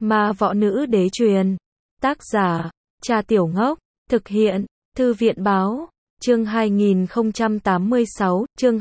Ma Võ Nữ Đế truyền. Tác giả, Cha Tiểu Ngốc. Thực hiện, Thư viện báo. Chương 2086, chương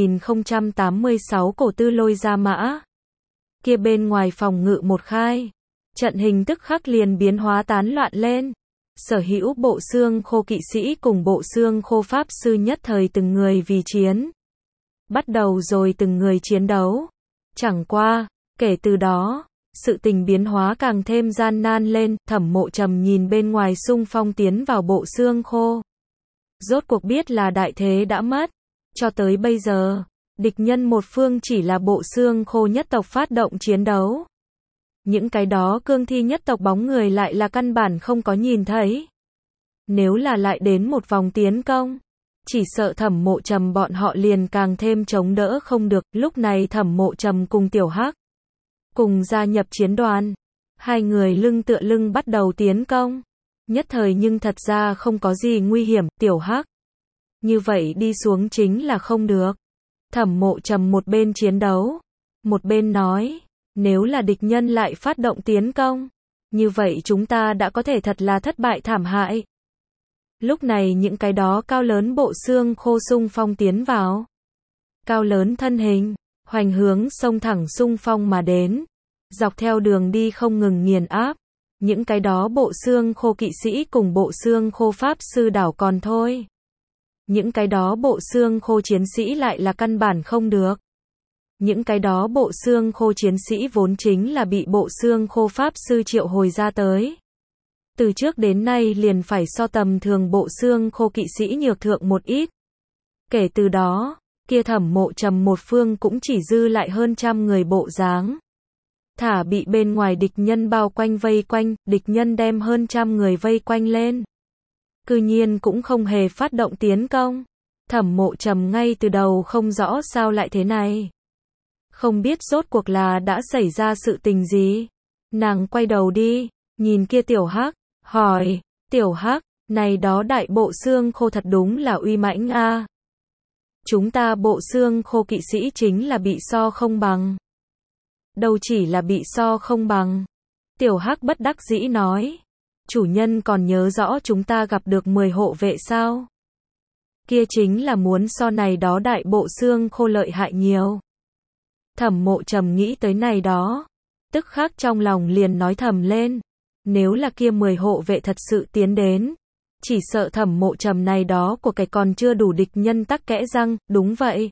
2086 Cổ Tư Lôi ra mã. Kia bên ngoài phòng ngự một khai, trận hình tức khắc liền biến hóa tán loạn lên. Sở hữu bộ xương khô kỵ sĩ cùng bộ xương khô pháp sư nhất thời từng người vì chiến. Bắt đầu rồi từng người chiến đấu. Chẳng qua, kể từ đó, sự tình biến hóa càng thêm gian nan lên. Thẩm Mộ Trầm nhìn bên ngoài xung phong tiến vào bộ xương khô. Rốt cuộc biết là đại thế đã mất. Cho tới bây giờ, địch nhân một phương chỉ là bộ xương khô nhất tộc phát động chiến đấu. Những cái đó cương thi nhất tộc bóng người lại là căn bản không có nhìn thấy. Nếu là lại đến một vòng tiến công, chỉ sợ Thẩm Mộ Trầm bọn họ liền càng thêm chống đỡ không được. Lúc này Thẩm Mộ Trầm cùng Tiểu Hắc cùng gia nhập chiến đoàn. Hai người lưng tựa lưng bắt đầu tiến công. Nhất thời nhưng thật ra không có gì nguy hiểm. Tiểu Hắc, như vậy đi xuống chính là không được. Thẩm Mộ Trầm một bên chiến đấu, một bên nói, nếu là địch nhân lại phát động tiến công, như vậy chúng ta đã có thể thật là thất bại thảm hại. Lúc này những cái đó cao lớn bộ xương khô xung phong tiến vào. Cao lớn thân hình, hoành hướng xông thẳng xung phong mà đến. Dọc theo đường đi không ngừng nghiền áp. Những cái đó bộ xương khô kỵ sĩ cùng bộ xương khô pháp sư đảo còn thôi. Những cái đó bộ xương khô chiến sĩ lại là căn bản không được. Những cái đó bộ xương khô chiến sĩ vốn chính là bị bộ xương khô pháp sư triệu hồi ra tới. Từ trước đến nay liền phải so tầm thường bộ xương khô kỵ sĩ nhược thượng một ít. Kể từ đó, kia Thẩm Mộ Trầm một phương cũng chỉ dư lại hơn trăm người bộ dáng. Thả bị bên ngoài địch nhân bao quanh vây quanh, địch nhân đem hơn trăm người vây quanh lên. Cư nhiên cũng không hề phát động tiến công. Thẩm Mộ Trầm ngay từ đầu không rõ sao lại thế này. Không biết rốt cuộc là đã xảy ra sự tình gì. Nàng quay đầu đi, nhìn kia Tiểu Hắc, hỏi, Tiểu Hắc, này đó đại bộ xương khô thật đúng là uy mãnh a. Chúng ta bộ xương khô kỵ sĩ chính là bị so không bằng. Đâu chỉ là bị so không bằng. Tiểu Hắc bất đắc dĩ nói, chủ nhân còn nhớ rõ chúng ta gặp được 10 hộ vệ sao? Kia chính là muốn so này đó đại bộ xương khô lợi hại nhiều. Thẩm Mộ Trầm nghĩ tới này đó, tức khắc trong lòng liền nói thầm lên, nếu là kia 10 hộ vệ thật sự tiến đến, chỉ sợ Thẩm Mộ Trầm này đó của cái còn chưa đủ địch nhân tắc kẽ răng. Đúng vậy.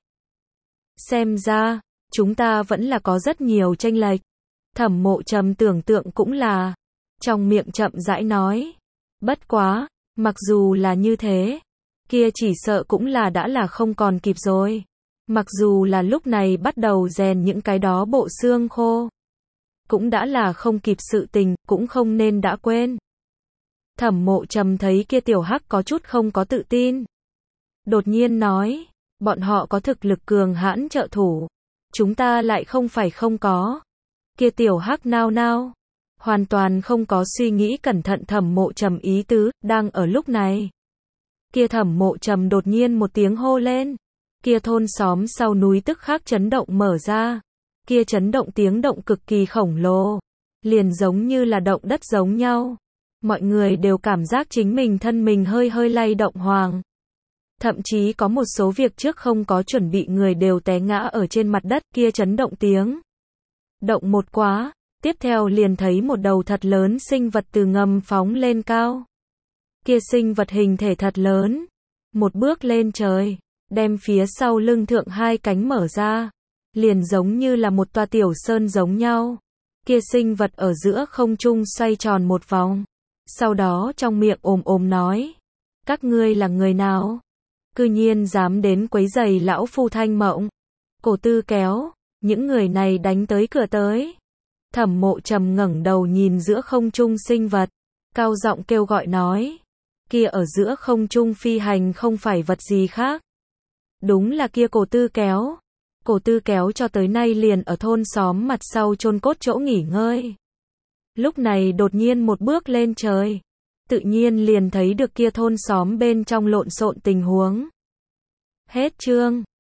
Xem ra, chúng ta vẫn là có rất nhiều chênh lệch. Thẩm Mộ Trầm tưởng tượng cũng là, trong miệng chậm rãi nói, bất quá, mặc dù là như thế, kia chỉ sợ cũng là đã là không còn kịp rồi. Mặc dù là lúc này bắt đầu rèn những cái đó bộ xương khô, cũng đã là không kịp sự tình, cũng không nên đã quên. Thẩm Mộ Trầm thấy kia Tiểu Hắc có chút không có tự tin. Đột nhiên nói, bọn họ có thực lực cường hãn trợ thủ. Chúng ta lại không phải không có. Kia Tiểu Hắc nao nao, hoàn toàn không có suy nghĩ cẩn thận Thẩm Mộ Trầm ý tứ. Đang ở lúc này, kia Thẩm Mộ Trầm đột nhiên một tiếng hô lên. Kia thôn xóm sau núi tức khắc chấn động mở ra. Kia chấn động tiếng động cực kỳ khổng lồ, liền giống như là động đất giống nhau. Mọi người đều cảm giác chính mình thân mình hơi hơi lay động hoàng. Thậm chí có một số việc trước không có chuẩn bị người đều té ngã ở trên mặt đất. Kia chấn động tiếng động một quá, tiếp theo liền thấy một đầu thật lớn sinh vật từ ngầm phóng lên cao. Kia sinh vật hình thể thật lớn, một bước lên trời, đem phía sau lưng thượng hai cánh mở ra, liền giống như là một tòa tiểu sơn giống nhau. Kia sinh vật ở giữa không trung xoay tròn một vòng, sau đó trong miệng ồm ồm nói, các ngươi là người nào? Cư nhiên dám đến quấy rầy lão phu thanh mộng. Cổ Tư kéo, những người này đánh tới cửa tới. Thẩm Mộ Trầm ngẩng đầu nhìn giữa không trung sinh vật, cao giọng kêu gọi nói, kia ở giữa không trung phi hành không phải vật gì khác. Đúng là kia Cổ Tư kéo. Cổ Tư kéo cho tới nay liền ở thôn xóm mặt sau chôn cốt chỗ nghỉ ngơi. Lúc này đột nhiên một bước lên trời, tự nhiên liền thấy được kia thôn xóm bên trong lộn xộn tình huống. Hết chương.